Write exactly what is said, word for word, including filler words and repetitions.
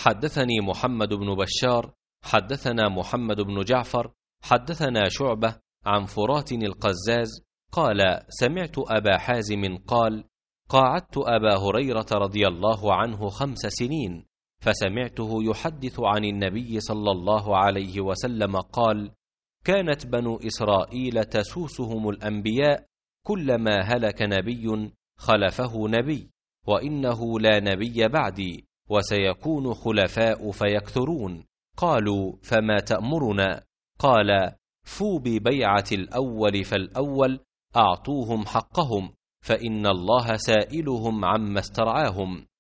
حدثني محمد بن بشار حدثنا محمد بن جعفر حدثنا شعبة عن فرات القزاز قال سمعت أبا حازم قال قاعدت أبا هريرة رضي الله عنه خمس سنين فسمعته يحدث عن النبي صلى الله عليه وسلم قال كانت بنو إسرائيل تسوسهم الأنبياء كلما هلك نبي خلفه نبي وإنه لا نبي بعدي وسيكون خلفاء فيكثرون قالوا فما تأمرنا قال فوا ببيعة الأول فالأول أعطوهم حقهم فإن الله سائلهم عما استرعاهم